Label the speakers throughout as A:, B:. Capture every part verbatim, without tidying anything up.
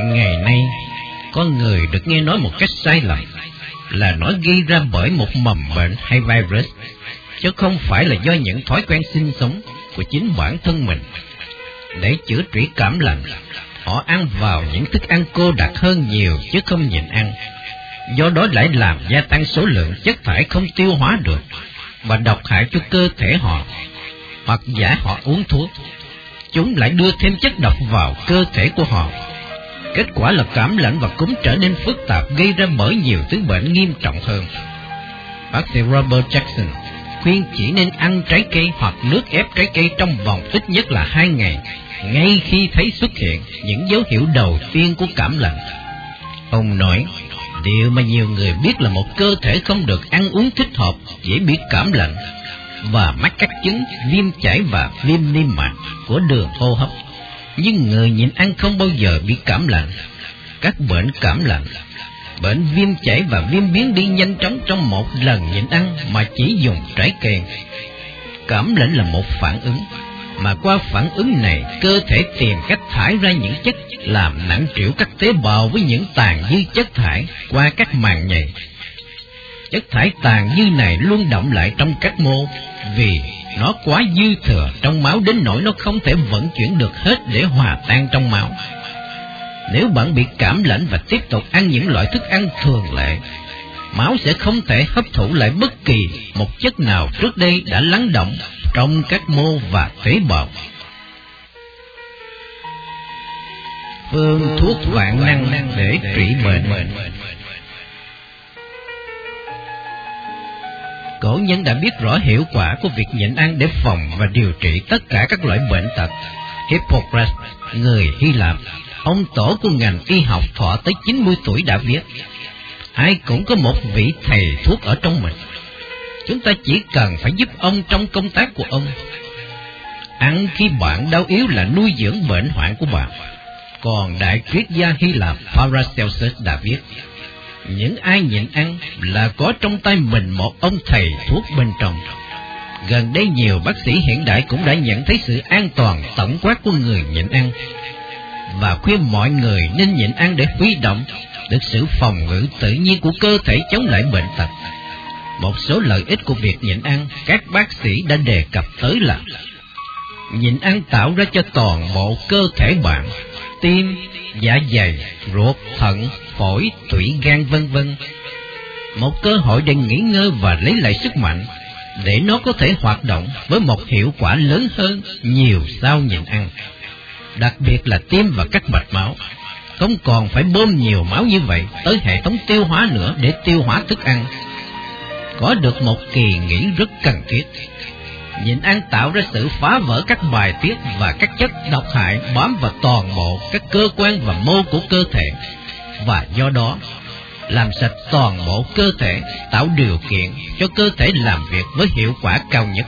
A: Ngày nay, con người được nghe nói một cách sai lầm là nó gây ra bởi một mầm bệnh hay virus, chứ không phải là do những thói quen sinh sống của chính bản thân mình. Để chữa trị cảm lạnh, họ ăn vào những thức ăn cô đặc hơn nhiều chứ không nhịn ăn. Do đó lại làm gia tăng số lượng chất thải không tiêu hóa được và độc hại cho cơ thể họ. Hoặc giả họ uống thuốc, chúng lại đưa thêm chất độc vào cơ thể của họ. Kết quả là cảm lạnh và cúm trở nên phức tạp, gây ra bởi nhiều thứ bệnh nghiêm trọng hơn. Bác sĩ Robert Jackson khuyên chỉ nên ăn trái cây hoặc nước ép trái cây trong vòng ít nhất là hai ngày, ngay khi thấy xuất hiện những dấu hiệu đầu tiên của cảm lạnh. Ông nói, điều mà nhiều người biết là một cơ thể không được ăn uống thích hợp dễ bị cảm lạnh và mắc các chứng viêm chảy và viêm niêm mạc của đường hô hấp. Nhưng người nhịn ăn không bao giờ bị cảm lạnh. Các bệnh cảm lạnh, bệnh viêm chảy và viêm biến đi nhanh chóng trong một lần nhịn ăn mà chỉ dùng trái cây. Cảm lạnh là một phản ứng, mà qua phản ứng này, cơ thể tìm cách thải ra những chất làm nặng trĩu các tế bào với những tàn dư chất thải qua các màng nhầy. Chất thải tàn dư này luôn đọng lại trong các mô, vì nó quá dư thừa trong máu đến nỗi nó không thể vận chuyển được hết để hòa tan trong máu. Nếu bạn bị cảm lạnh và tiếp tục ăn những loại thức ăn thường lệ, máu sẽ không thể hấp thụ lại bất kỳ một chất nào trước đây đã lắng đọng trong các mô và tế bào. Phương thuốc vạn năng để trị bệnh. Cổ nhân đã biết rõ hiệu quả của việc nhịn ăn để phòng và điều trị tất cả các loại bệnh tật. Hippocrates, người Hy Lạp, ông tổ của ngành y học thọ tới chín mươi tuổi đã viết, ai cũng có một vị thầy thuốc ở trong mình. Chúng ta chỉ cần phải giúp ông trong công tác của ông. Ăn khi bạn đau yếu là nuôi dưỡng bệnh hoạn của bạn. Còn đại triết gia Hy Lạp Paracelsus đã viết, những ai nhịn ăn là có trong tay mình một ông thầy thuốc bên trong. Gần đây nhiều bác sĩ hiện đại cũng đã nhận thấy sự an toàn tổng quát của người nhịn ăn và khuyên mọi người nên nhịn ăn để huy động được sự phòng ngự tự nhiên của cơ thể chống lại bệnh tật. Một số lợi ích của việc nhịn ăn các bác sĩ đã đề cập tới là: nhịn ăn tạo ra cho toàn bộ cơ thể bạn, tim, dạ dày, ruột, thận, phổi, tủy, gan vân vân một cơ hội để nghỉ ngơi và lấy lại sức mạnh, để nó có thể hoạt động với một hiệu quả lớn hơn nhiều sau nhịn ăn. Đặc biệt là tim và các mạch máu không còn phải bơm nhiều máu như vậy tới hệ thống tiêu hóa nữa để tiêu hóa thức ăn. Có được một kỳ nghỉ rất cần thiết. Nhịn ăn tạo ra sự phá vỡ các bài tiết và các chất độc hại bám vào toàn bộ các cơ quan và mô của cơ thể, và do đó làm sạch toàn bộ cơ thể, tạo điều kiện cho cơ thể làm việc với hiệu quả cao nhất.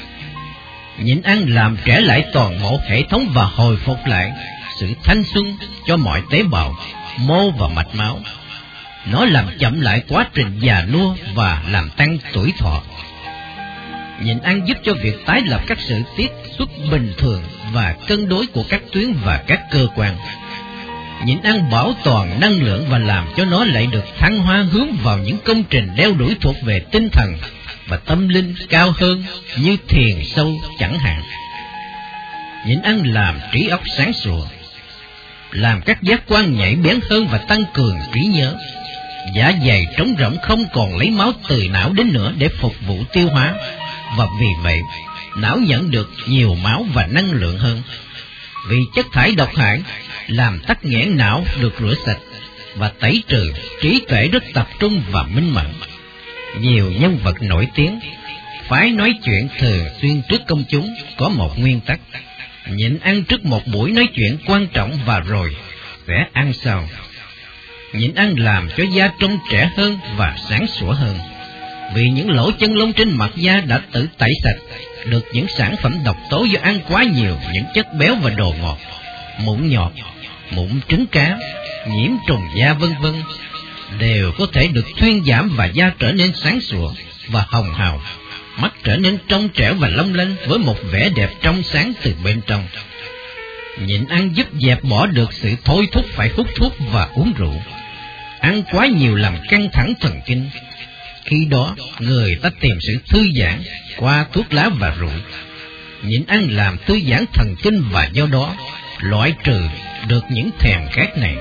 A: Nhịn ăn làm trẻ lại toàn bộ hệ thống và hồi phục lại sự thanh xuân cho mọi tế bào, mô và mạch máu. Nó làm chậm lại quá trình già nua và làm tăng tuổi thọ. Nhịn ăn giúp cho việc tái lập các sự tiết xuất bình thường và cân đối của các tuyến và các cơ quan. Nhịn ăn bảo toàn năng lượng và làm cho nó lại được thăng hoa hướng vào những công trình đeo đuổi thuộc về tinh thần và tâm linh cao hơn, như thiền sâu chẳng hạn. Nhịn ăn làm trí óc sáng sủa, làm các giác quan nhạy bén hơn và tăng cường trí nhớ. Dạ dày trống rỗng không còn lấy máu từ não đến nữa để phục vụ tiêu hóa, và vì vậy não nhận được nhiều máu và năng lượng hơn. Vì chất thải độc hại làm tắc nghẽn não được rửa sạch và tẩy trừ, trí tuệ rất tập trung và minh mẫn. Nhiều nhân vật nổi tiếng phải nói chuyện thường xuyên trước công chúng có một nguyên tắc: nhịn ăn trước một buổi nói chuyện quan trọng và rồi sẽ ăn sau. Nhịn ăn làm cho da trông trẻ hơn và sáng sủa hơn, vì những lỗ chân lông trên mặt da đã tự tẩy sạch được những sản phẩm độc tố do ăn quá nhiều những chất béo và đồ ngọt, mụn nhọt, mụn trứng cá, nhiễm trùng da vân vân đều có thể được thuyên giảm, và da trở nên sáng sủa và hồng hào, mắt trở nên trong trẻo và long lanh với một vẻ đẹp trong sáng từ bên trong. Nhịn ăn giúp dẹp bỏ được sự thôi thúc phải hút thuốc và uống rượu. Ăn quá nhiều làm căng thẳng thần kinh. Khi đó, người ta tìm sự thư giãn qua thuốc lá và rượu. Nhịn ăn làm thư giãn thần kinh và do đó loại trừ được những thèm khát này.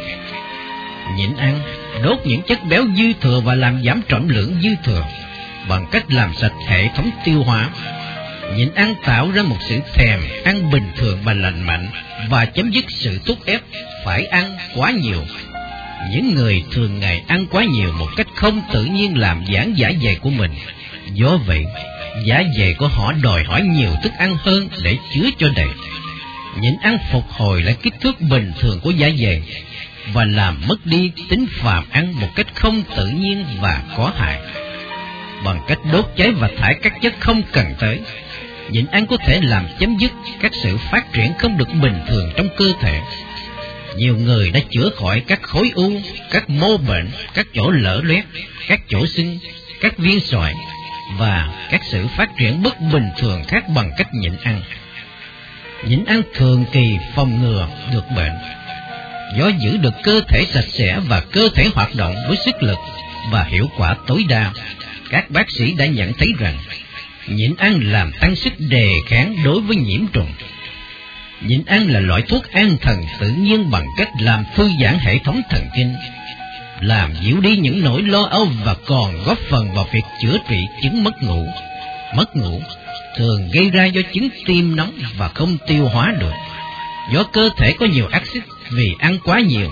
A: Nhịn ăn đốt những chất béo dư thừa và làm giảm trọng lượng dư thừa bằng cách làm sạch hệ thống tiêu hóa. Nhịn ăn tạo ra một sự thèm ăn bình thường và lành mạnh và chấm dứt sự thúc ép phải ăn quá nhiều. Những người thường ngày ăn quá nhiều một cách không tự nhiên làm giãn dạ dày của mình. Do vậy, dạ dày của họ đòi hỏi nhiều thức ăn hơn để chứa cho đầy. Nhịn ăn phục hồi lại kích thước bình thường của dạ dày và làm mất đi tính phàm ăn một cách không tự nhiên và có hại. Bằng cách đốt cháy và thải các chất không cần tới, nhịn ăn có thể làm chấm dứt các sự phát triển không được bình thường trong cơ thể. Nhiều người đã chữa khỏi các khối u, các mô bệnh, các chỗ lở loét, các chỗ sưng, các viên sỏi và các sự phát triển bất bình thường khác bằng cách nhịn ăn. Nhịn ăn thường kỳ phòng ngừa được bệnh. Do giữ được cơ thể sạch sẽ và cơ thể hoạt động với sức lực và hiệu quả tối đa, các bác sĩ đã nhận thấy rằng nhịn ăn làm tăng sức đề kháng đối với nhiễm trùng. Nhịn ăn là loại thuốc an thần tự nhiên bằng cách làm thư giãn hệ thống thần kinh, làm dịu đi những nỗi lo âu và còn góp phần vào việc chữa trị chứng mất ngủ. Mất ngủ thường gây ra do chứng tim nóng và không tiêu hóa được, do cơ thể có nhiều axit vì ăn quá nhiều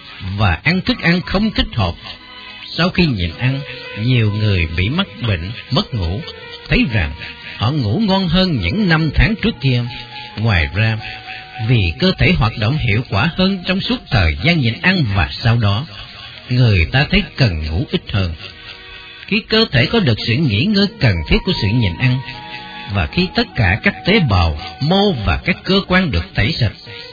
A: và ăn thức ăn không thích hợp. Sau khi nhịn ăn, nhiều người bị mắc bệnh mất ngủ thấy rằng họ ngủ ngon hơn những năm tháng trước kia. Ngoài ra, vì cơ thể hoạt động hiệu quả hơn trong suốt thời gian nhịn ăn và sau đó, người ta thấy cần ngủ ít hơn. Khi cơ thể có được sự nghỉ ngơi cần thiết của sự nhịn ăn, và khi tất cả các tế bào, mô và các cơ quan được tẩy sạch,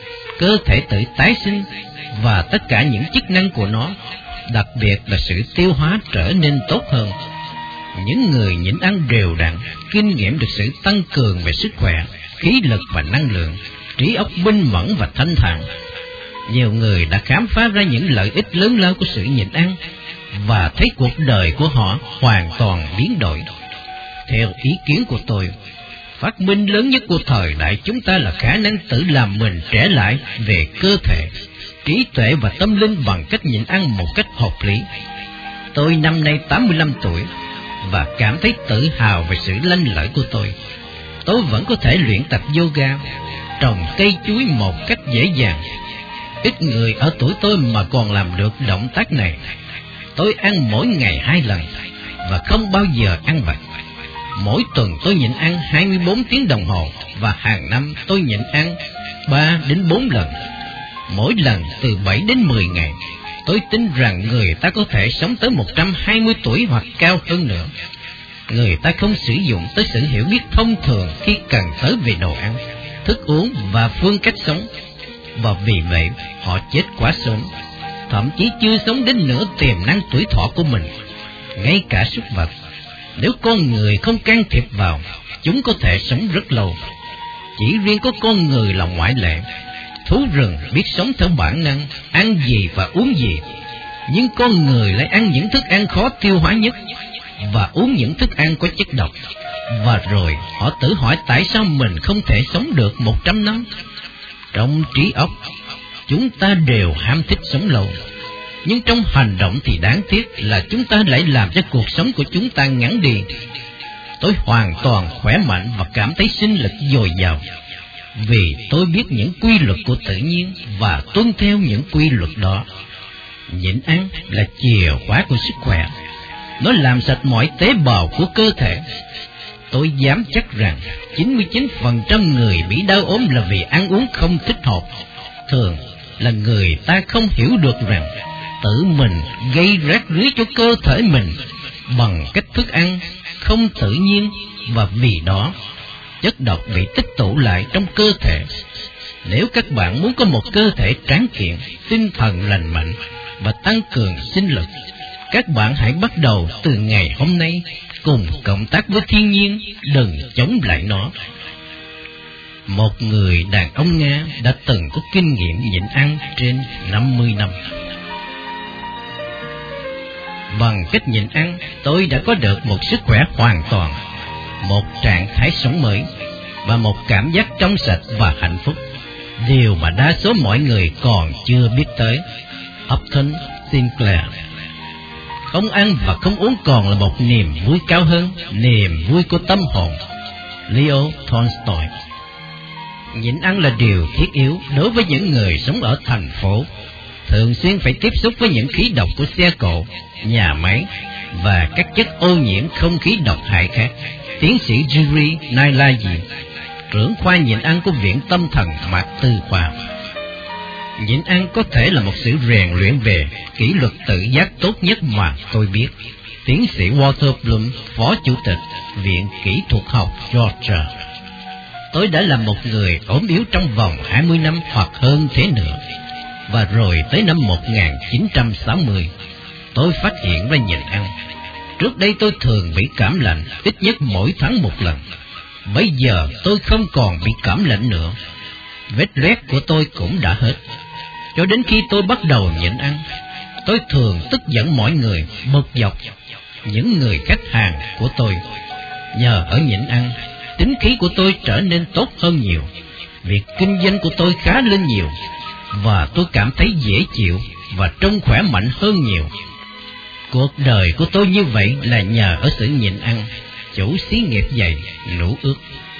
A: cơ thể tự tái sinh và tất cả những chức năng của nó, đặc biệt là sự tiêu hóa, trở nên tốt hơn. Những người nhịn ăn đều đặn kinh nghiệm được sự tăng cường về sức khỏe, khí lực và năng lượng, trí óc minh mẫn và thanh thản. Nhiều người đã khám phá ra những lợi ích lớn lao của sự nhịn ăn và thấy cuộc đời của họ hoàn toàn biến đổi. Theo ý kiến của tôi, phát minh lớn nhất của thời đại chúng ta là khả năng tự làm mình trẻ lại về cơ thể, trí tuệ và tâm linh bằng cách nhịn ăn một cách hợp lý. Tôi năm nay tám mươi lăm tuổi và cảm thấy tự hào về sự lanh lợi của tôi. Tôi vẫn có thể luyện tập yoga, trồng cây chuối một cách dễ dàng. Ít người ở tuổi tôi mà còn làm được động tác này. Tôi ăn mỗi ngày hai lần và không bao giờ ăn vặt. Mỗi tuần tôi nhịn ăn hai mươi bốn tiếng đồng hồ và hàng năm tôi nhịn ăn ba đến bốn lần, mỗi lần từ bảy đến mười ngày. Tôi tin rằng người ta có thể sống tới một trăm hai mươi tuổi hoặc cao hơn nữa. Người ta không sử dụng tới sự hiểu biết thông thường khi cần tới về đồ ăn, thức uống và phương cách sống, và vì vậy họ chết quá sớm, thậm chí chưa sống đến nửa tiềm năng tuổi thọ của mình. Ngay cả súc vật, nếu con người không can thiệp vào, chúng có thể sống rất lâu. Chỉ riêng có con người là ngoại lệ. Thú rừng biết sống theo bản năng, ăn gì và uống gì, nhưng con người lại ăn những thức ăn khó tiêu hóa nhất và uống những thức ăn có chất độc. Và rồi họ tự hỏi tại sao mình không thể sống được một trăm năm. Trong trí óc, chúng ta đều ham thích sống lâu, nhưng trong hành động thì đáng tiếc là chúng ta lại làm cho cuộc sống của chúng ta ngắn đi. Tôi hoàn toàn khỏe mạnh và cảm thấy sinh lực dồi dào, vì tôi biết những quy luật của tự nhiên và tuân theo những quy luật đó. Nhịn ăn là chìa khóa của sức khỏe. Nó làm sạch mọi tế bào của cơ thể. Tôi dám chắc rằng chín mươi chín phần trăm người bị đau ốm là vì ăn uống không thích hợp. Thường là người ta không hiểu được rằng tự mình gây rác rưới cho cơ thể mình bằng cách thức ăn không tự nhiên, và vì đó chất độc bị tích tụ lại trong cơ thể. Nếu các bạn muốn có một cơ thể tráng kiện, tinh thần lành mạnh và tăng cường sinh lực, các bạn hãy bắt đầu từ ngày hôm nay cùng cộng tác với thiên nhiên, đừng chống lại nó. một người đàn ông Nga đã từng có kinh nghiệm nhịn ăn trên năm mươi năm. Bằng cách nhịn ăn, tôi đã có được một sức khỏe hoàn toàn, một trạng thái sống mới và một cảm giác trong sạch và hạnh phúc, điều mà đa số mọi người còn chưa biết tới. Upton Sinclair. Không ăn và không uống còn là một niềm vui cao hơn, niềm vui của tâm hồn. Leo Tolstoy. Nhịn ăn là điều thiết yếu đối với những người sống ở thành phố, thường xuyên phải tiếp xúc với những khí độc của xe cộ, nhà máy và các chất ô nhiễm không khí độc hại khác. Tiến sĩ Yuri Nailaji, trưởng khoa nhịn ăn của Viện Tâm thần Mạc Tư Khoa. Nhịn ăn có thể là một sự rèn luyện về kỷ luật tự giác tốt nhất mà tôi biết. Tiến sĩ Walter Bloom, Phó Chủ tịch Viện Kỹ thuật học Georgia. Tôi đã là một người ốm yếu trong vòng hai mươi năm hoặc hơn thế nữa. Và rồi tới năm một nghìn chín trăm sáu mươi, tôi phát hiện ra nhịn ăn. Trước đây tôi thường bị cảm lạnh ít nhất mỗi tháng một lần. Bây giờ tôi không còn bị cảm lạnh nữa. Vết loét của tôi cũng đã hết. Cho đến khi tôi bắt đầu nhịn ăn, tôi thường tức giận mọi người, bực dọc những người khách hàng của tôi. Nhờ ở nhịn ăn, tính khí của tôi trở nên tốt hơn nhiều. Việc kinh doanh của tôi khá lên nhiều, và tôi cảm thấy dễ chịu và trông khỏe mạnh hơn nhiều. Cuộc đời của tôi như vậy là nhờ ở sự nhịn ăn. Chủ xí nghiệp dày, Nữ Ước.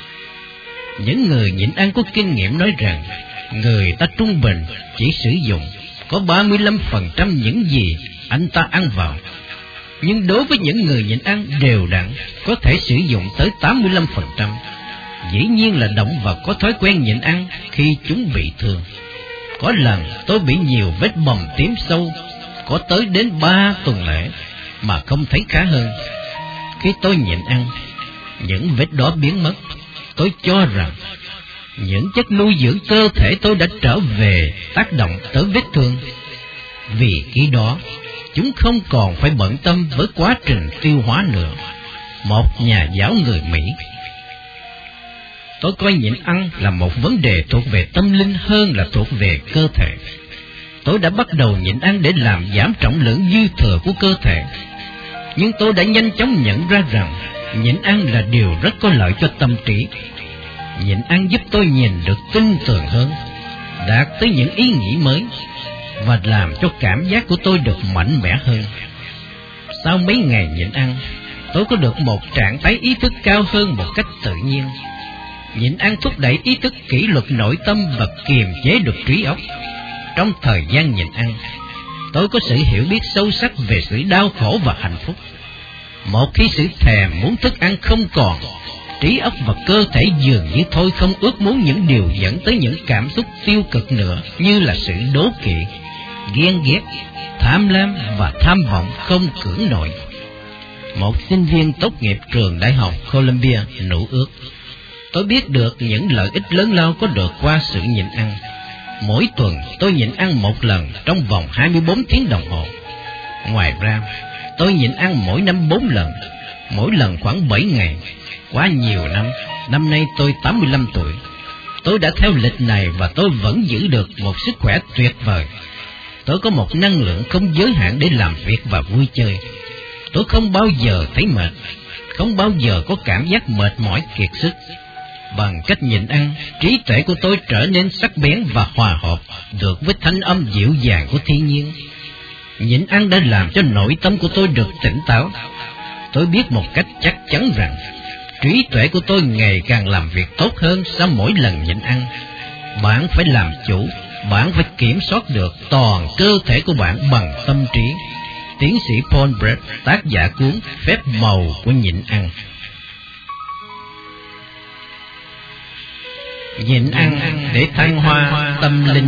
A: Những người nhịn ăn có kinh nghiệm nói rằng người ta trung bình chỉ sử dụng có ba mươi lăm phần trăm những gì anh ta ăn vào. Nhưng đối với những người nhịn ăn đều đặn, có thể sử dụng tới tám mươi lăm phần trăm. Dĩ nhiên là động vật có thói quen nhịn ăn khi chúng bị thương. Có lần tôi bị nhiều vết bầm tím sâu, có tới đến ba tuần lễ mà không thấy khá hơn. Khi tôi nhịn ăn, những vết đó biến mất. Tôi cho rằng những chất nuôi dưỡng cơ thể tôi đã trở về tác động tới vết thương. Vì khi đó, chúng không còn phải bận tâm với quá trình tiêu hóa nữa. Một nhà giáo người Mỹ. Tôi coi nhịn ăn là một vấn đề thuộc về tâm linh hơn là thuộc về cơ thể. Tôi đã bắt đầu nhịn ăn để làm giảm trọng lượng dư thừa của cơ thể. Nhưng tôi đã nhanh chóng nhận ra rằng nhịn ăn là điều rất có lợi cho tâm trí. Nhịn ăn giúp tôi nhìn được tinh tường hơn, đạt tới những ý nghĩ mới, và làm cho cảm giác của tôi được mạnh mẽ hơn. Sau mấy ngày nhịn ăn, tôi có được một trạng thái ý thức cao hơn một cách tự nhiên. Nhịn ăn thúc đẩy ý thức kỷ luật nội tâm và kiềm chế được trí óc. Trong thời gian nhịn ăn, tôi có sự hiểu biết sâu sắc về sự đau khổ và hạnh phúc. Một khi sự thèm muốn thức ăn không còn, trí óc và cơ thể dường như thôi không ước muốn những điều dẫn tới những cảm xúc tiêu cực nữa, như là sự đố kỵ, ghen ghét, tham lam và tham vọng không cưỡng nổi. Một sinh viên tốt nghiệp trường đại học Columbia, Nữ Ước. Tôi biết được những lợi ích lớn lao có được qua sự nhịn ăn. Mỗi tuần tôi nhịn ăn một lần trong vòng hai mươi bốn tiếng đồng hồ. Ngoài ra, tôi nhịn ăn mỗi năm bốn lần, mỗi lần khoảng bảy ngày. Quá nhiều năm, năm nay tôi tám mươi lăm tuổi. Tôi đã theo lịch này và tôi vẫn giữ được một sức khỏe tuyệt vời. Tôi có một năng lượng không giới hạn để làm việc và vui chơi. Tôi không bao giờ thấy mệt, không bao giờ có cảm giác mệt mỏi kiệt sức. Bằng cách nhịn ăn, trí tuệ của tôi trở nên sắc bén và hòa hợp được với thanh âm dịu dàng của thiên nhiên. Nhịn ăn đã làm cho nội tâm của tôi được tỉnh táo. Tôi biết một cách chắc chắn rằng trí tuệ của tôi ngày càng làm việc tốt hơn sau mỗi lần nhịn ăn. Bạn phải làm chủ, bạn phải kiểm soát được toàn cơ thể của bạn bằng tâm trí. Tiến sĩ Paul Brett, tác giả cuốn Phép màu của nhịn ăn. Nhịn ăn để thăng hoa tâm linh.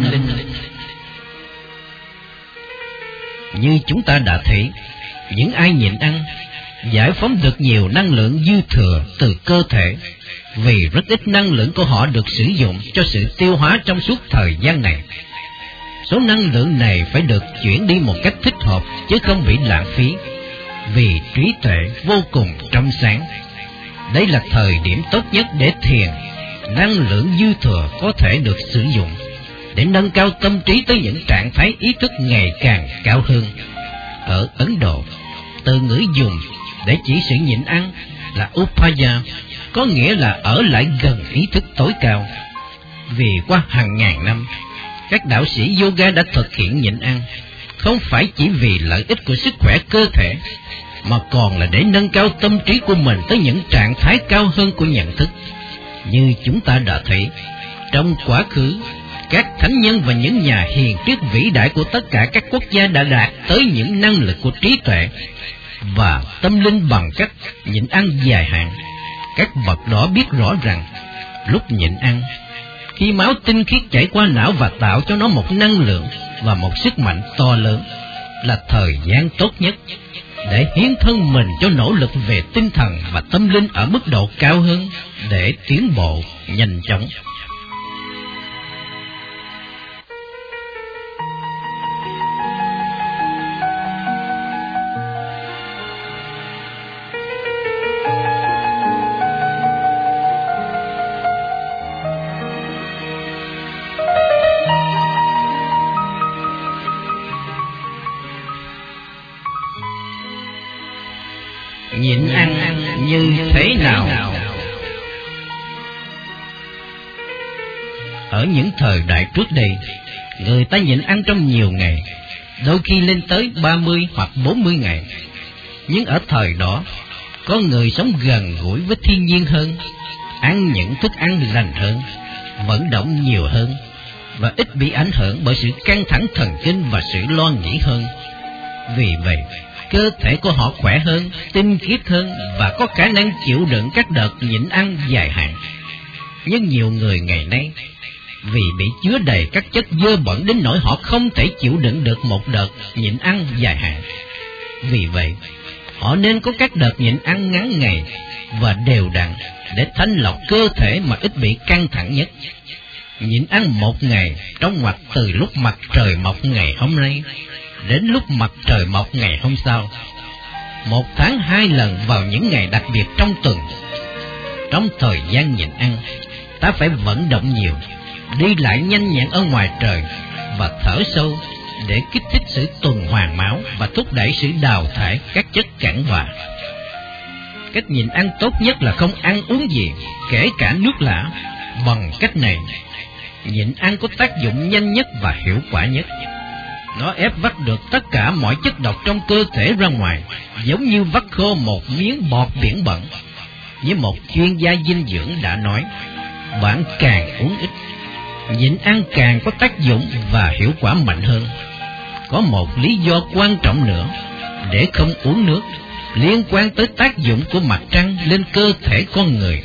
A: Như chúng ta đã thấy, những ai nhịn ăn giải phóng được nhiều năng lượng dư thừa từ cơ thể, vì rất ít năng lượng của họ được sử dụng cho sự tiêu hóa trong suốt thời gian này. Số năng lượng này phải được chuyển đi một cách thích hợp chứ không bị lãng phí, vì trí tuệ vô cùng trong sáng. Đây là thời điểm tốt nhất để thiền, năng lượng dư thừa có thể được sử dụng để nâng cao tâm trí tới những trạng thái ý thức ngày càng cao hơn. Ở Ấn Độ, từ ngữ dùng để chỉ sự nhịn ăn là upaya, có nghĩa là ở lại gần ý thức tối cao. Vì qua hàng ngàn năm, các đạo sĩ yoga đã thực hiện nhịn ăn, không phải chỉ vì lợi ích của sức khỏe cơ thể, mà còn là để nâng cao tâm trí của mình tới những trạng thái cao hơn của nhận thức. Như chúng ta đã thấy, trong quá khứ, các thánh nhân và những nhà hiền triết vĩ đại của tất cả các quốc gia đã đạt tới những năng lực của trí tuệ và tâm linh bằng cách nhịn ăn dài hạn. Các bậc đó biết rõ rằng, lúc nhịn ăn, khi máu tinh khiết chảy qua não và tạo cho nó một năng lượng và một sức mạnh to lớn, là thời gian tốt nhất để hiến thân mình cho nỗ lực về tinh thần và tâm linh ở mức độ cao hơn để tiến bộ nhanh chóng. Nhịn ăn như thế nào? Ở những thời đại trước đây, người ta nhịn ăn trong nhiều ngày, đôi khi lên tới ba mươi hoặc bốn mươi ngày. Nhưng ở thời đó, có người sống gần gũi với thiên nhiên hơn, ăn những thức ăn lành hơn, vận động nhiều hơn, và ít bị ảnh hưởng bởi sự căng thẳng thần kinh và sự lo nghĩ hơn. Vì vậy, cơ thể của họ khỏe hơn, tinh khiết hơn và có khả năng chịu đựng các đợt nhịn ăn dài hạn. Nhưng nhiều người ngày nay, vì bị chứa đầy các chất dơ bẩn đến nỗi họ không thể chịu đựng được một đợt nhịn ăn dài hạn. Vì vậy, họ nên có các đợt nhịn ăn ngắn ngày và đều đặn để thanh lọc cơ thể mà ít bị căng thẳng nhất. Nhịn ăn một ngày trong ngoặc từ lúc mặt trời mọc ngày hôm nay đến lúc mặt trời mọc ngày hôm sau. Một tháng hai lần vào những ngày đặc biệt trong tuần. Trong thời gian nhịn ăn, ta phải vận động nhiều, đi lại nhanh nhẹn ở ngoài trời và thở sâu để kích thích sự tuần hoàn máu và thúc đẩy sự đào thải các chất cặn bã. Cách nhịn ăn tốt nhất là không ăn uống gì, kể cả nước lã. Bằng cách này, nhịn ăn có tác dụng nhanh nhất và hiệu quả nhất. Nó ép vắt được tất cả mọi chất độc trong cơ thể ra ngoài, giống như vắt khô một miếng bọt biển bẩn. Như một chuyên gia dinh dưỡng đã nói, bạn càng uống ít, nhịn ăn càng có tác dụng và hiệu quả mạnh hơn. Có một lý do quan trọng nữa để không uống nước, liên quan tới tác dụng của mặt trăng lên cơ thể con người.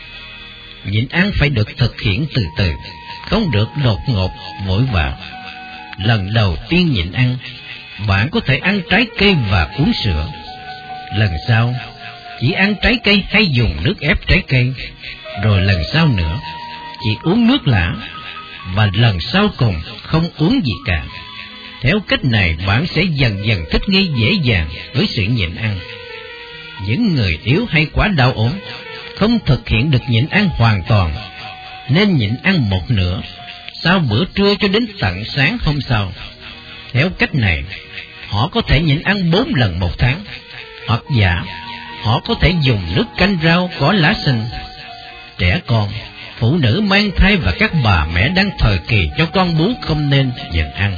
A: Nhịn ăn phải được thực hiện từ từ, không được đột ngột, vội vàng. Lần đầu tiên nhịn ăn, bạn có thể ăn trái cây và uống sữa. Lần sau, chỉ ăn trái cây hay dùng nước ép trái cây. Rồi lần sau nữa, chỉ uống nước lã. Và lần sau cùng, không uống gì cả. Theo cách này, bạn sẽ dần dần thích nghi dễ dàng với sự nhịn ăn. Những người yếu hay quá đau ốm, không thực hiện được nhịn ăn hoàn toàn, nên nhịn ăn một nửa sau bữa trưa cho đến tận sáng hôm sau. Theo cách này, họ có thể nhịn ăn bốn lần một tháng. Hoặc giả, họ có thể dùng nước canh rau có lá xanh. Trẻ con, phụ nữ mang thai và các bà mẹ đang thời kỳ cho con bú không nên nhịn ăn.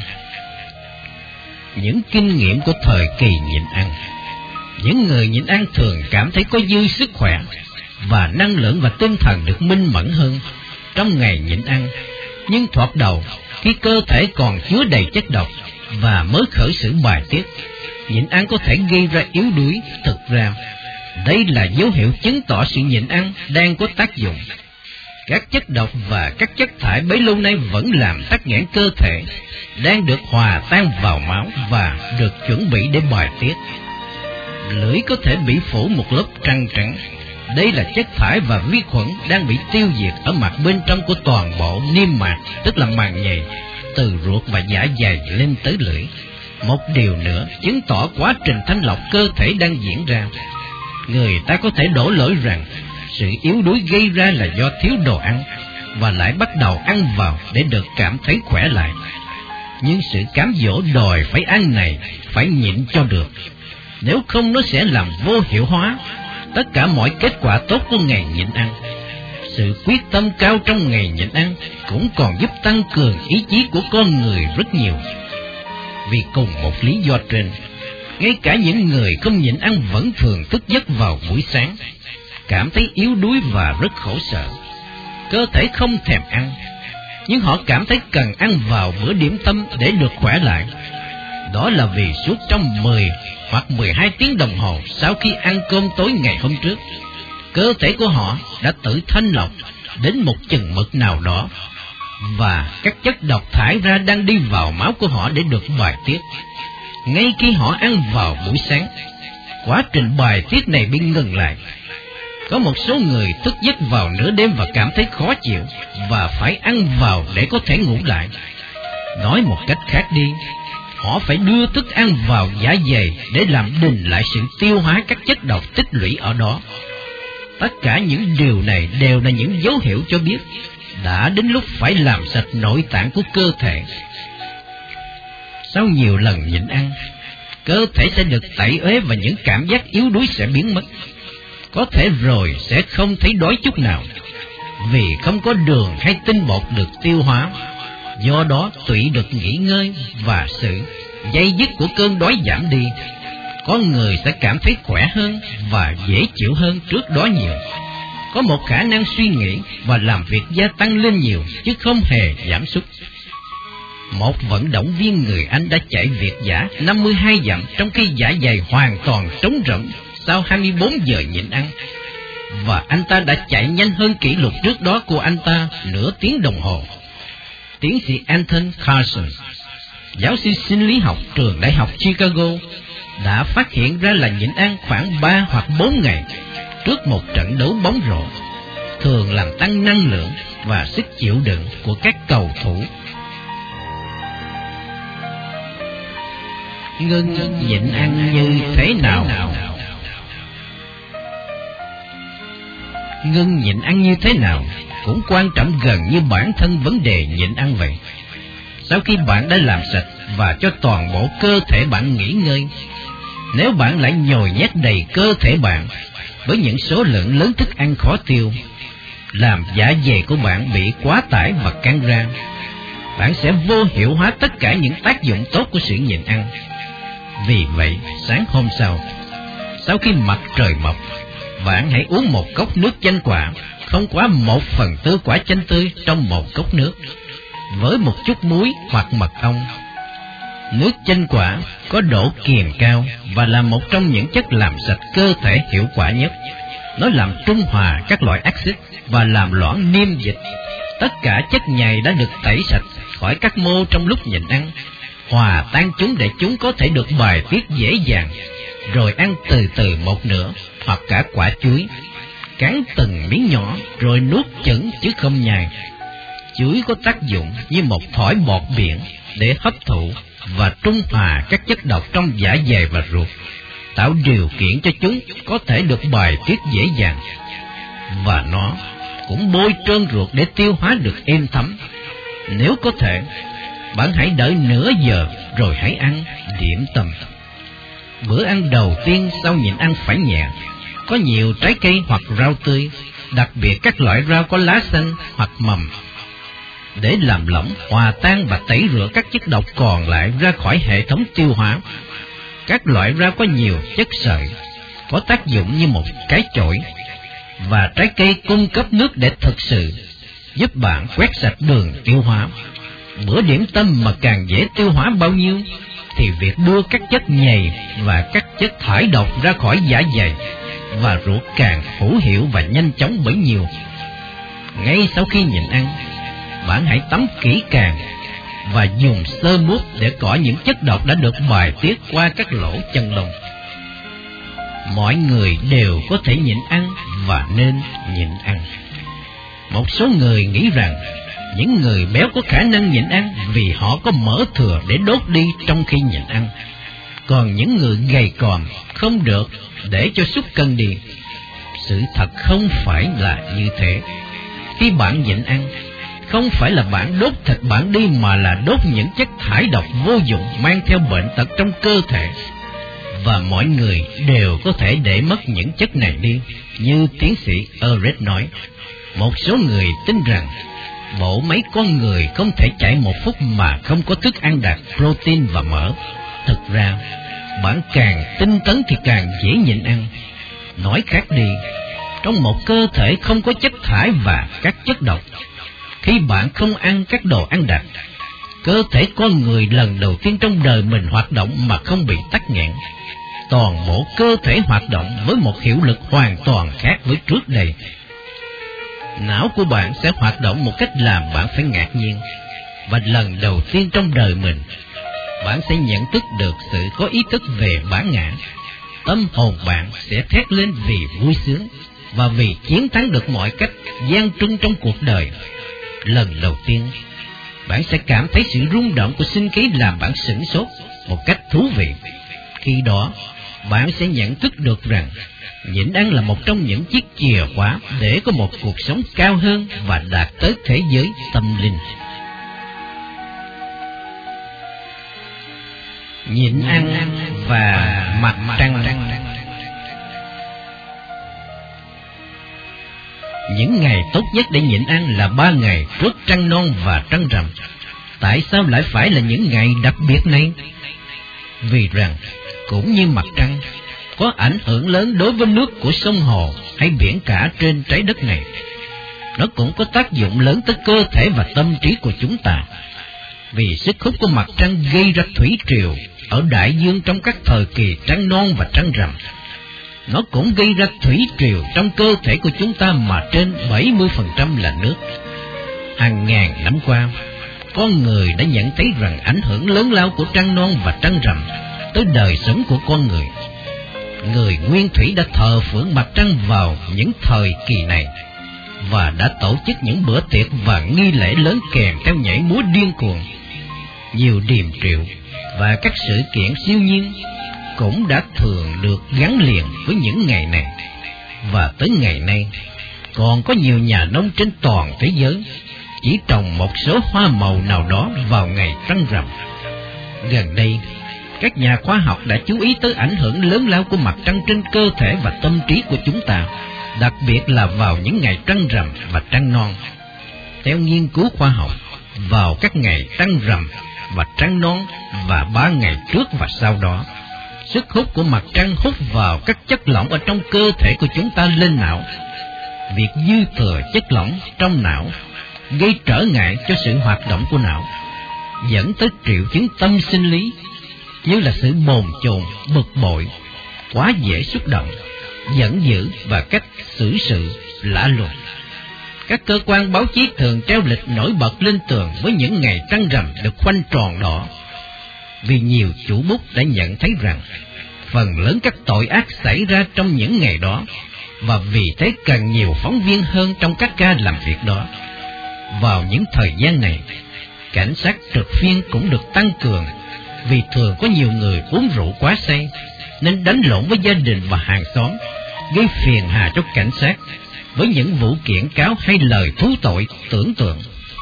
A: Những kinh nghiệm của thời kỳ nhịn ăn. Những người nhịn ăn thường cảm thấy có dư sức khỏe và năng lượng và tinh thần được minh mẫn hơn trong ngày nhịn ăn. Nhưng thoạt đầu, khi cơ thể còn chứa đầy chất độc và mới khởi sự bài tiết, nhịn ăn có thể gây ra yếu đuối. Thực ra, đây là dấu hiệu chứng tỏ sự nhịn ăn đang có tác dụng. Các chất độc và các chất thải bấy lâu nay vẫn làm tắc nghẽn cơ thể, đang được hòa tan vào máu và được chuẩn bị để bài tiết. Lưỡi có thể bị phủ một lớp trăng trắng. Đây là chất thải và vi khuẩn đang bị tiêu diệt ở mặt bên trong của toàn bộ niêm mạc, tức là màng nhầy, từ ruột và dạ dày lên tới lưỡi. Một điều nữa chứng tỏ quá trình thanh lọc cơ thể đang diễn ra. Người ta có thể đổ lỗi rằng sự yếu đuối gây ra là do thiếu đồ ăn, và lại bắt đầu ăn vào để được cảm thấy khỏe lại. Nhưng sự cám dỗ đòi phải ăn này phải nhịn cho được, nếu không nó sẽ làm vô hiệu hóa tất cả mọi kết quả tốt của ngày nhịn ăn. Sự quyết tâm cao trong ngày nhịn ăn cũng còn giúp tăng cường ý chí của con người rất nhiều. Vì cùng một lý do trên, ngay cả những người không nhịn ăn vẫn thường thức giấc vào buổi sáng, cảm thấy yếu đuối và rất khổ sở. Cơ thể không thèm ăn, nhưng họ cảm thấy cần ăn vào bữa điểm tâm để được khỏe lại. Đó là vì suốt trong mười hoặc mười hai tiếng đồng hồ sau khi ăn cơm tối ngày hôm trước, cơ thể của họ đã tự thanh lọc đến một chừng mực nào đó, và các chất độc thải ra đang đi vào máu của họ để được bài tiết. Ngay khi họ ăn vào buổi sáng, quá trình bài tiết này bị ngừng lại. Có một số người thức giấc vào nửa đêm và cảm thấy khó chịu và phải ăn vào để có thể ngủ lại. Nói một cách khác đi, họ phải đưa thức ăn vào dạ dày để làm đình lại sự tiêu hóa các chất độc tích lũy ở đó. Tất cả những điều này đều là những dấu hiệu cho biết đã đến lúc phải làm sạch nội tạng của cơ thể. Sau nhiều lần nhịn ăn, cơ thể sẽ được tẩy uế và những cảm giác yếu đuối sẽ biến mất. Có thể rồi sẽ không thấy đói chút nào, vì không có đường hay tinh bột được tiêu hóa. Do đó tụy được nghỉ ngơi và sự dây dứt của cơn đói giảm đi. Con người sẽ cảm thấy khỏe hơn và dễ chịu hơn trước đó nhiều. Có một khả năng suy nghĩ và làm việc gia tăng lên nhiều, chứ không hề giảm sút. Một vận động viên người Anh đã chạy việt dã năm mươi hai dặm trong khi dạ dày hoàn toàn trống rỗng sau hai mươi bốn giờ nhịn ăn, và anh ta đã chạy nhanh hơn kỷ lục trước đó của anh ta nửa tiếng đồng hồ. Tiến sĩ Anthony Carson, giáo sư sinh lý học trường Đại học Chicago, đã phát hiện ra là nhịn ăn khoảng ba hoặc bốn ngày trước một trận đấu bóng rổ thường làm tăng năng lượng và sức chịu đựng của các cầu thủ. Ngưng nhịn ăn như thế nào? Ngưng nhịn ăn như thế nào cũng quan trọng gần như bản thân vấn đề nhịn ăn vậy. Sau khi bạn đã làm sạch và cho toàn bộ cơ thể bạn nghỉ ngơi, nếu bạn lại nhồi nhét đầy cơ thể bạn với những số lượng lớn thức ăn khó tiêu, làm dạ dày của bạn bị quá tải và căng ra, bạn sẽ vô hiệu hóa tất cả những tác dụng tốt của sự nhịn ăn. Vì vậy, sáng hôm sau, sau khi mặt trời mọc, bạn hãy uống một cốc nước chanh quả, không quá một phần tư quả chanh tươi trong một cốc nước, với một chút muối hoặc mật ong. Nước chanh quả có độ kiềm cao và là một trong những chất làm sạch cơ thể hiệu quả nhất. Nó làm trung hòa các loại axit và làm loãng niêm dịch. Tất cả chất nhầy đã được tẩy sạch khỏi các mô trong lúc nhịn ăn, hòa tan chúng để chúng có thể được bài tiết dễ dàng, rồi ăn từ từ một nửa hoặc cả quả chuối. Cắn từng miếng nhỏ rồi nuốt chửng chứ không nhai. Chuối có tác dụng như một thỏi bọt biển để hấp thụ và trung hòa các chất độc trong dạ dày và ruột, tạo điều kiện cho chúng có thể được bài tiết dễ dàng. Và nó cũng bôi trơn ruột để tiêu hóa được êm thấm. Nếu có thể, bạn hãy đợi nửa giờ rồi hãy ăn điểm tâm. Bữa ăn đầu tiên sau nhịn ăn phải nhẹ, có nhiều trái cây hoặc rau tươi, đặc biệt các loại rau có lá xanh hoặc mầm, để làm lỏng, hòa tan và tẩy rửa các chất độc còn lại ra khỏi hệ thống tiêu hóa. Các loại rau có nhiều chất sợi, có tác dụng như một cái chổi, và trái cây cung cấp nước để thực sự giúp bạn quét sạch đường tiêu hóa. Bữa điểm tâm mà càng dễ tiêu hóa bao nhiêu, thì việc đưa các chất nhầy và các chất thải độc ra khỏi dạ dày và ruột càng hữu hiệu và nhanh chóng bấy nhiêu. Ngay sau khi nhịn ăn, bạn hãy tắm kỹ càng và dùng sơ mút để cọ những chất độc đã được bài tiết qua các lỗ chân lông. Mọi người đều có thể nhịn ăn và nên nhịn ăn. Một số người nghĩ rằng những người béo có khả năng nhịn ăn vì họ có mỡ thừa để đốt đi trong khi nhịn ăn, còn những người gầy còm không được để cho sút cân đi. Sự thật không phải là như thế. Khi bạn nhịn ăn, không phải là bạn đốt thịt bạn đi, mà là đốt những chất thải độc vô dụng mang theo bệnh tật trong cơ thể. Và mọi người đều có thể để mất những chất này đi. Như tiến sĩ Ulrich nói, một số người tin rằng bộ máy con người không thể chạy một phút mà không có thức ăn đạt protein và mỡ. Thực ra, bạn càng tinh tấn thì càng dễ nhịn ăn. Nói khác đi, trong một cơ thể không có chất thải và các chất độc, khi bạn không ăn các đồ ăn đặc, cơ thể con người lần đầu tiên trong đời mình hoạt động mà không bị tắc nghẽn. Toàn bộ cơ thể hoạt động với một hiệu lực hoàn toàn khác với trước đây. Não của bạn sẽ hoạt động một cách làm bạn phải ngạc nhiên. Và lần đầu tiên trong đời mình, bạn sẽ nhận thức được sự có ý thức về bản ngã. Tâm hồn bạn sẽ thét lên vì vui sướng và vì chiến thắng được mọi cách gian truân trong cuộc đời. Lần đầu tiên, bạn sẽ cảm thấy sự rung động của sinh khí làm bạn sửng sốt một cách thú vị. Khi đó, bạn sẽ nhận thức được rằng nhịn ăn là một trong những chiếc chìa khóa để có một cuộc sống cao hơn và đạt tới thế giới tâm linh. Nhịn ăn và mặt trăng. Những ngày tốt nhất để nhịn ăn là ba ngày trước trăng non và trăng rằm. Tại sao lại phải là những ngày đặc biệt này? Vì rằng, cũng như mặt trăng, có ảnh hưởng lớn đối với nước của sông hồ hay biển cả trên trái đất này. Nó cũng có tác dụng lớn tới cơ thể và tâm trí của chúng ta. Vì sức hút của mặt trăng gây ra thủy triều ở đại dương trong các thời kỳ trăng non và trăng rằm. Nó cũng gây ra thủy triều trong cơ thể của chúng ta mà trên bảy mươi phần trăm là nước. Hàng ngàn năm qua, con người đã nhận thấy rằng ảnh hưởng lớn lao của trăng non và trăng rằm tới đời sống của con người. Người nguyên thủy đã thờ phượng mặt trăng vào những thời kỳ này và đã tổ chức những bữa tiệc và nghi lễ lớn kèm theo nhảy múa điên cuồng. Nhiều điềm triệu và các sự kiện siêu nhiên cũng đã thường được gắn liền với những ngày này. Và tới ngày nay, còn có nhiều nhà nông trên toàn thế giới chỉ trồng một số hoa màu nào đó vào ngày trăng rằm. Gần đây, các nhà khoa học đã chú ý tới ảnh hưởng lớn lao của mặt trăng trên cơ thể và tâm trí của chúng ta, đặc biệt là vào những ngày trăng rằm và trăng non. Theo nghiên cứu khoa học, vào các ngày trăng rằm và trăng non và ba ngày trước và sau đó, sức hút của mặt trăng hút vào các chất lỏng ở trong cơ thể của chúng ta lên não. Việc dư thừa chất lỏng trong não gây trở ngại cho sự hoạt động của não, dẫn tới triệu chứng tâm sinh lý như là sự bồn chồn, bực bội, quá dễ xúc động, giận dữ và cách xử sự lạ lùng. Các cơ quan báo chí thường treo lịch nổi bật lên tường với những ngày trăng rằm được khoanh tròn đỏ, vì nhiều chủ bút đã nhận thấy rằng phần lớn các tội ác xảy ra trong những ngày đó, và vì thế cần nhiều phóng viên hơn trong các ca làm việc đó. Vào những thời gian này, cảnh sát trực phiên cũng được tăng cường, vì thường có nhiều người uống rượu quá say nên đánh lộn với gia đình và hàng xóm, gây phiền hà cho cảnh sát với những vụ kiện cáo hay lời thú tội tưởng tượng.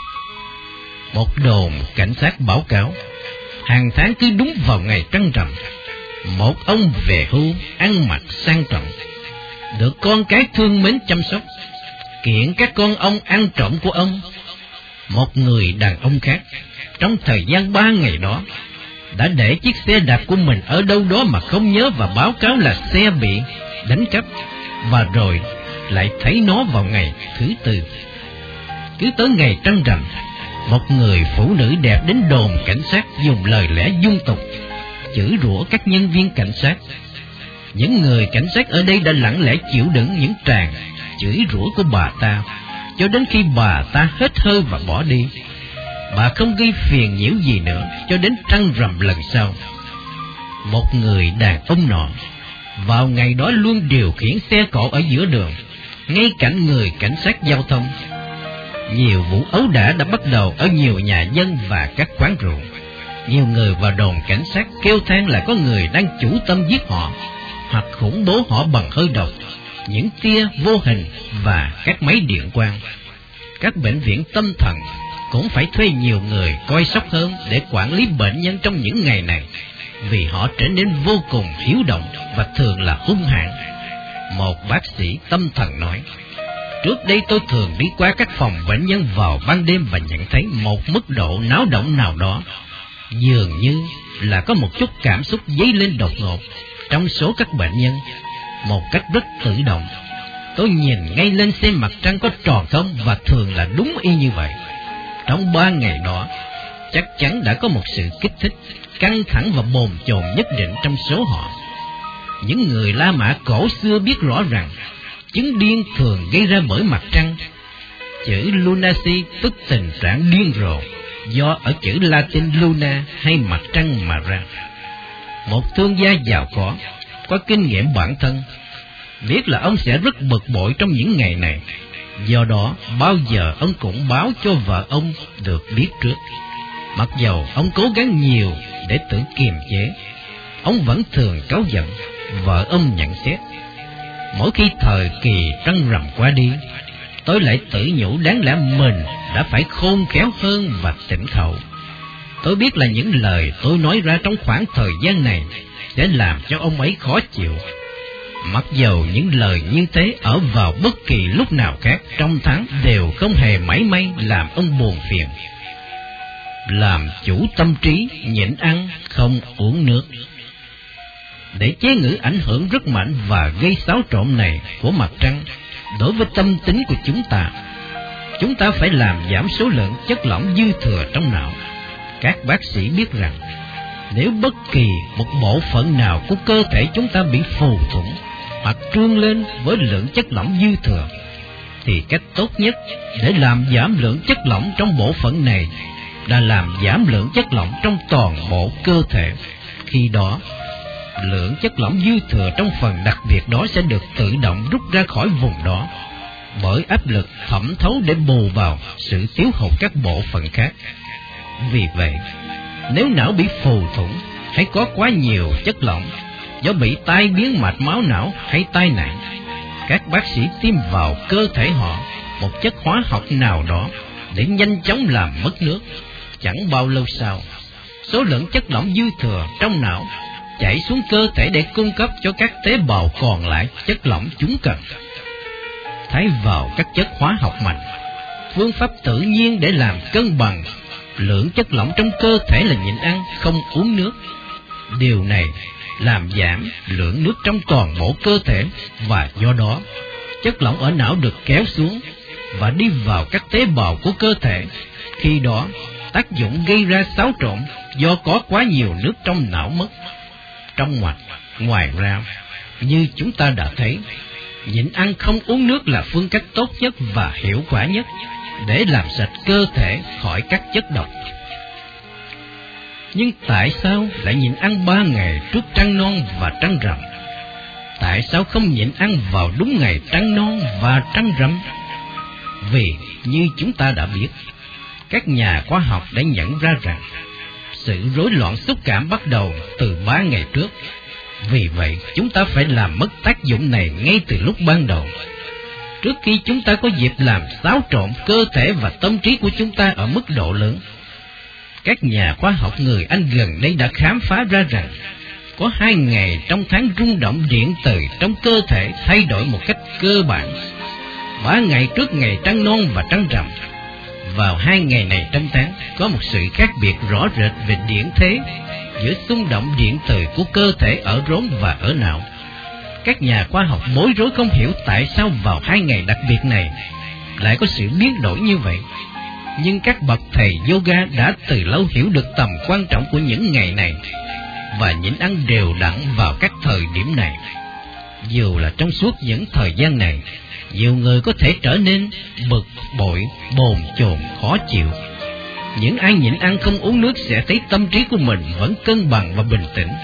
A: Một đồn cảnh sát báo cáo, hàng tháng cứ đúng vào ngày trăng rằm, một ông về hưu ăn mặc sang trọng, được con cái thương mến chăm sóc, kiện các con ông ăn trộm của ông. Một người đàn ông khác, trong thời gian ba ngày đó, đã để chiếc xe đạp của mình ở đâu đó mà không nhớ và báo cáo là xe bị đánh cắp, và rồi lại thấy nó vào ngày thứ tư. Cứ tới ngày trăng rằm, một người phụ nữ đẹp đến đồn cảnh sát dùng lời lẽ dung tục, chửi rủa các nhân viên cảnh sát. Những người cảnh sát ở đây đã lặng lẽ chịu đựng những tràng chửi rủa của bà ta, cho đến khi bà ta hết hơi và bỏ đi. Bà không gây phiền nhiễu gì nữa cho đến trăng rằm lần sau. Một người đàn ông nọ vào ngày đó luôn điều khiển xe cộ ở giữa đường, ngay cạnh người cảnh sát giao thông. Nhiều vụ ấu đả đã bắt đầu ở nhiều nhà dân và các quán rượu. Nhiều người vào đồn cảnh sát kêu than là có người đang chủ tâm giết họ, hoặc khủng bố họ bằng hơi độc, những tia vô hình và các máy điện quang. Các bệnh viện tâm thần cũng phải thuê nhiều người coi sóc hơn để quản lý bệnh nhân trong những ngày này, vì họ trở nên vô cùng hiếu động và thường là hung hãn. Một bác sĩ tâm thần nói, trước đây tôi thường đi qua các phòng bệnh nhân vào ban đêm và nhận thấy một mức độ náo động nào đó. Dường như là có một chút cảm xúc dấy lên đột ngột trong số các bệnh nhân, một cách rất tự động. Tôi nhìn ngay lên xem mặt trăng có tròn không, và thường là đúng y như vậy. Trong ba ngày đó, chắc chắn đã có một sự kích thích, căng thẳng và bồn chồn nhất định trong số họ. Những người La Mã cổ xưa biết rõ rằng chứng điên thường gây ra bởi mặt trăng. Chữ lunacy tức tình trạng điên rồ, do ở chữ Latin luna hay mặt trăng mà ra. Một thương gia giàu có, có kinh nghiệm bản thân, biết là ông sẽ rất bực bội trong những ngày này. Do đó, bao giờ ông cũng báo cho vợ ông được biết trước. Mặc dầu ông cố gắng nhiều để tự kiềm chế, ông vẫn thường cáu giận. Vợ ông nhận xét, mỗi khi thời kỳ trăng rằm qua đi, tôi lại tự nhủ đáng lẽ mình đã phải khôn khéo hơn và tỉnh khẩu. Tôi biết là những lời tôi nói ra trong khoảng thời gian này sẽ làm cho ông ấy khó chịu. Mặc dầu những lời như thế ở vào bất kỳ lúc nào khác trong tháng đều không hề mảy may làm ông buồn phiền. Làm chủ tâm trí, nhịn ăn, không uống nước. Để chế ngự ảnh hưởng rất mạnh và gây xáo trộn này của mặt trăng đối với tâm tính của chúng ta, chúng ta phải làm giảm số lượng chất lỏng dư thừa trong não. Các bác sĩ biết rằng nếu bất kỳ một bộ phận nào của cơ thể chúng ta bị phù thủng hoặc trương lên với lượng chất lỏng dư thừa, thì cách tốt nhất để làm giảm lượng chất lỏng trong bộ phận này là làm giảm lượng chất lỏng trong toàn bộ cơ thể. Khi đó, lượng chất lỏng dư thừa trong phần đặc biệt đó sẽ được tự động rút ra khỏi vùng đó, bởi áp lực thẩm thấu để bù vào sự thiếu hụt các bộ phận khác. Vì vậy, nếu não bị phù thủng hay có quá nhiều chất lỏng do bị tai biến mạch máu não hay tai nạn, các bác sĩ tiêm vào cơ thể họ một chất hóa học nào đó để nhanh chóng làm mất nước. Chẳng bao lâu sau, số lượng chất lỏng dư thừa trong não chảy xuống cơ thể để cung cấp cho các tế bào còn lại chất lỏng chúng cần. Thay vào các chất hóa học mạnh, phương pháp tự nhiên để làm cân bằng lượng chất lỏng trong cơ thể là nhịn ăn, không uống nước. Điều này làm giảm lượng nước trong toàn bộ cơ thể, và do đó chất lỏng ở não được kéo xuống và đi vào các tế bào của cơ thể. Khi đó, tác dụng gây ra xáo trộn do có quá nhiều nước trong não mất. Trong ngoặt, ngoài ra, như chúng ta đã thấy, nhịn ăn không uống nước là phương cách tốt nhất và hiệu quả nhất để làm sạch cơ thể khỏi các chất độc. Nhưng tại sao lại nhịn ăn ba ngày trước trăng non và trăng rằm? Tại sao không nhịn ăn vào đúng ngày trăng non và trăng rằm? Vì như chúng ta đã biết, các nhà khoa học đã nhận ra rằng sự rối loạn xúc cảm bắt đầu từ ba ngày trước. Vì vậy, chúng ta phải làm mất tác dụng này ngay từ lúc ban đầu, trước khi chúng ta có dịp làm xáo trộn cơ thể và tâm trí của chúng ta ở mức độ lớn. Các nhà khoa học người Anh gần đây đã khám phá ra rằng có hai ngày trong tháng rung động điện từ trong cơ thể thay đổi một cách cơ bản. Ba ngày trước ngày trăng non và trăng rằm. Vào hai ngày này trong tháng có một sự khác biệt rõ rệt về điện thế giữa xung động điện từ của cơ thể ở rốn và ở não. Các nhà khoa học bối rối không hiểu tại sao vào hai ngày đặc biệt này lại có sự biến đổi như vậy. Nhưng các bậc thầy yoga đã từ lâu hiểu được tầm quan trọng của những ngày này và nhịn ăn đều đặn vào các thời điểm này. Dù là trong suốt những thời gian này, nhiều người có thể trở nên bực bội, bồn chồn, khó chịu. Những ai nhịn ăn không uống nước sẽ thấy tâm trí của mình vẫn cân bằng và bình tĩnh.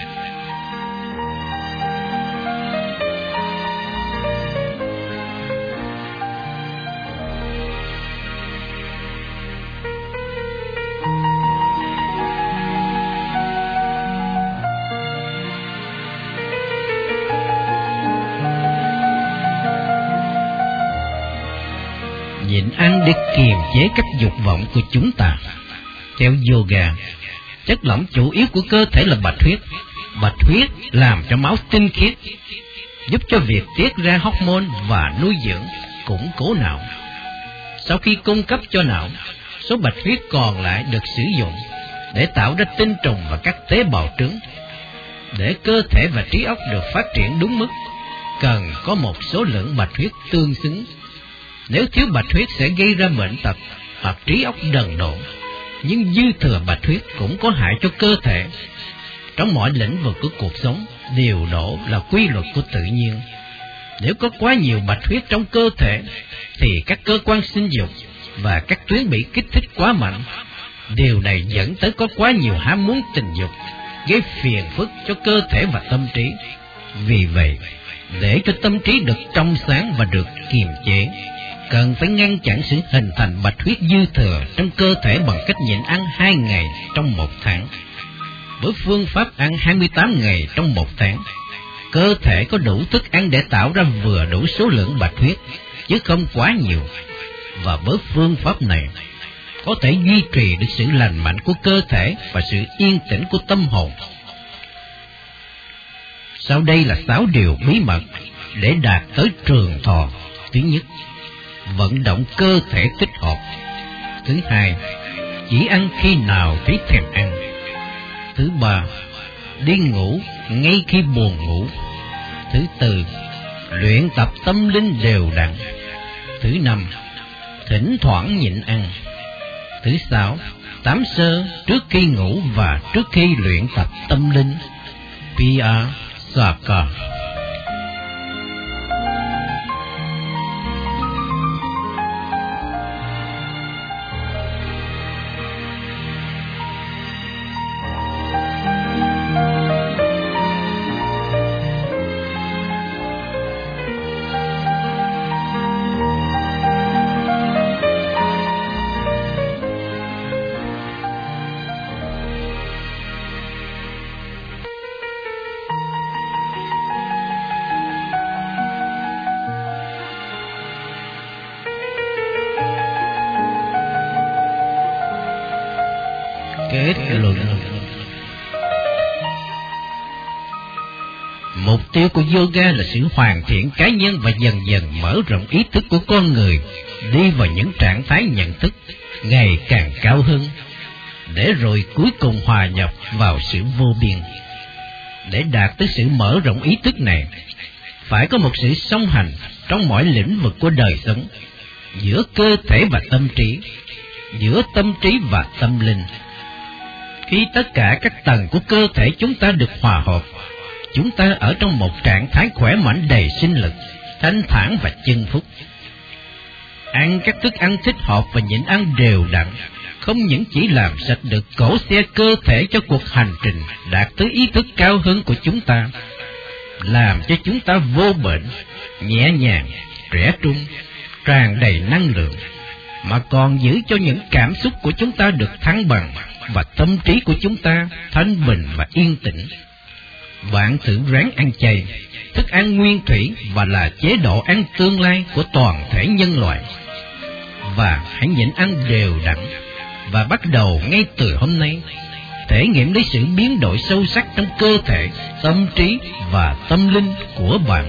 A: Nhịn ăn để kiềm chế các dục vọng của chúng ta. Theo yoga, chất lỏng chủ yếu của cơ thể là bạch huyết. Bạch huyết làm cho máu tinh khiết, giúp cho việc tiết ra hormone và nuôi dưỡng, củng cố não. Sau khi cung cấp cho não, số bạch huyết còn lại được sử dụng để tạo ra tinh trùng và các tế bào trứng. Để cơ thể và trí óc được phát triển đúng mức, cần có một số lượng bạch huyết tương xứng. Nếu thiếu bạch huyết sẽ gây ra bệnh tật hoặc trí óc đần độn. Nhưng dư thừa bạch huyết cũng có hại cho cơ thể. Trong mọi lĩnh vực của cuộc sống, điều độ là quy luật của tự nhiên. Nếu có quá nhiều bạch huyết trong cơ thể, thì các cơ quan sinh dục và các tuyến bị kích thích quá mạnh. Điều này dẫn tới có quá nhiều ham muốn tình dục, gây phiền phức cho cơ thể và tâm trí. Vì vậy, để cho tâm trí được trong sáng và được kiềm chế, cần phải ngăn chặn sự hình thành bạch huyết dư thừa trong cơ thể bằng cách nhịn ăn hai ngày trong một tháng. Với phương pháp ăn hai mươi tám ngày trong một tháng, cơ thể có đủ thức ăn để tạo ra vừa đủ số lượng bạch huyết, chứ không quá nhiều. Và với phương pháp này, có thể duy trì được sự lành mạnh của cơ thể và sự yên tĩnh của tâm hồn. Sau đây là sáu điều bí mật để đạt tới trường thọ. Thứ nhất, vận động cơ thể thích hợp. Thứ hai, chỉ ăn khi nào thấy thèm ăn. Thứ ba, đi ngủ ngay khi buồn ngủ. Thứ tư, luyện tập tâm linh đều đặn. Thứ năm, thỉnh thoảng nhịn ăn. Thứ sáu, tắm sơ trước khi ngủ và trước khi luyện tập tâm linh. Pia Saka. Kết luận. Mục tiêu của yoga là sự hoàn thiện cá nhân và dần dần mở rộng ý thức của con người đi vào những trạng thái nhận thức ngày càng cao hơn, để rồi cuối cùng hòa nhập vào sự vô biên. Để đạt tới sự mở rộng ý thức này, phải có một sự song hành trong mọi lĩnh vực của đời sống, giữa cơ thể và tâm trí, giữa tâm trí và tâm linh. Khi tất cả các tầng của cơ thể chúng ta được hòa hợp, chúng ta ở trong một trạng thái khỏe mạnh đầy sinh lực, thanh thản và chân phúc. Ăn các thức ăn thích hợp và nhịn ăn đều đặn, không những chỉ làm sạch được cỗ xe cơ thể cho cuộc hành trình đạt tới ý thức cao hơn của chúng ta, làm cho chúng ta vô bệnh, nhẹ nhàng, trẻ trung, tràn đầy năng lượng, mà còn giữ cho những cảm xúc của chúng ta được thăng bằng và tâm trí của chúng ta thanh bình và yên tĩnh. Bạn thử ráng ăn chay, thức ăn nguyên thủy và là chế độ ăn tương lai của toàn thể nhân loại. Và hãy nhịn ăn đều đặn, và bắt đầu ngay từ hôm nay, thể nghiệm lấy sự biến đổi sâu sắc trong cơ thể, tâm trí và tâm linh của bạn.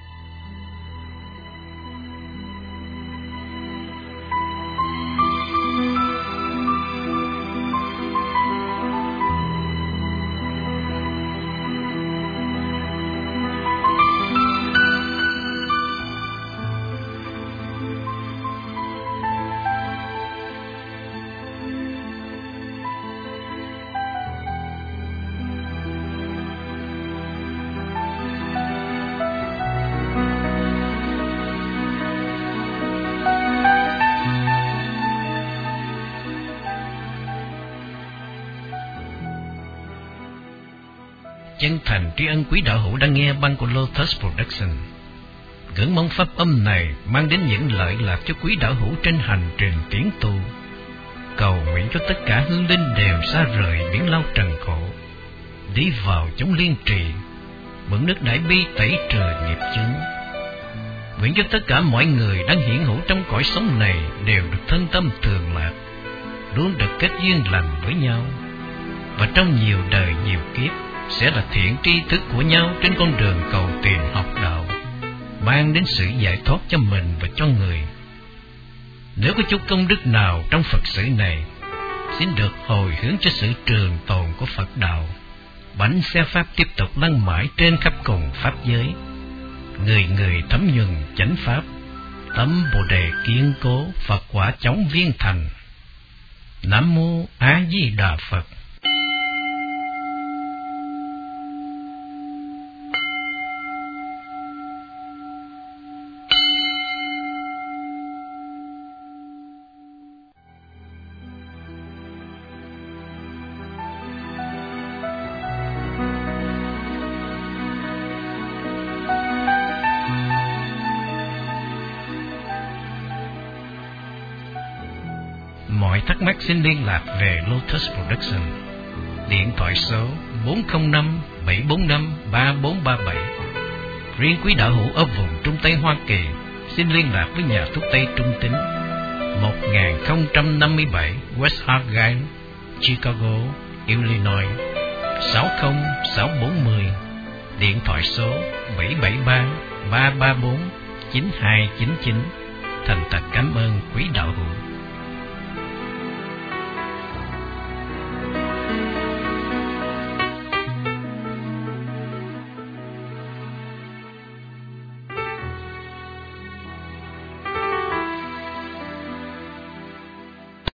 A: Chân thành tri ân quý đạo hữu đang nghe băng của Lotus Production. Ngưỡng mong pháp âm này mang đến những lợi lạc cho quý đạo hữu trên hành trình tiến tu. Cầu nguyện cho tất cả hương linh đều xa rời biển lao trần khổ, đi vào chốn liên trì, mượn nước đại bi tẩy trừ nghiệp chướng. Nguyện cho tất cả mọi người đang hiện hữu trong cõi sống này đều được thân tâm thường lạc, luôn được kết duyên lành với nhau, và trong nhiều đời nhiều kiếp sẽ là thiện tri thức của nhau trên con đường cầu tìm học đạo, mang đến sự giải thoát cho mình và cho người. Nếu có chút công đức nào trong Phật sự này, xin được hồi hướng cho sự trường tồn của Phật đạo, bánh xe Pháp tiếp tục lăn mãi trên khắp cùng Pháp giới, người người thấm nhuần chánh Pháp, tấm Bồ Đề kiên cố, Phật quả chóng viên thành. Nam Mô A Di Đà Phật. Mọi thắc mắc xin liên lạc về Lotus Production. Điện thoại số bốn không năm bảy bốn năm ba bốn ba bảy. Riêng quý đạo hữu ở vùng Trung Tây Hoa Kỳ xin liên lạc với nhà thuốc Tây Trung Tín, một nghìn không trăm năm mươi bảy West Argyle, Chicago, Illinois, sáu không sáu bốn không. Điện thoại số bảy bảy ba ba ba bốn chín hai chín chín. Thành thật cảm ơn quý đạo hữu.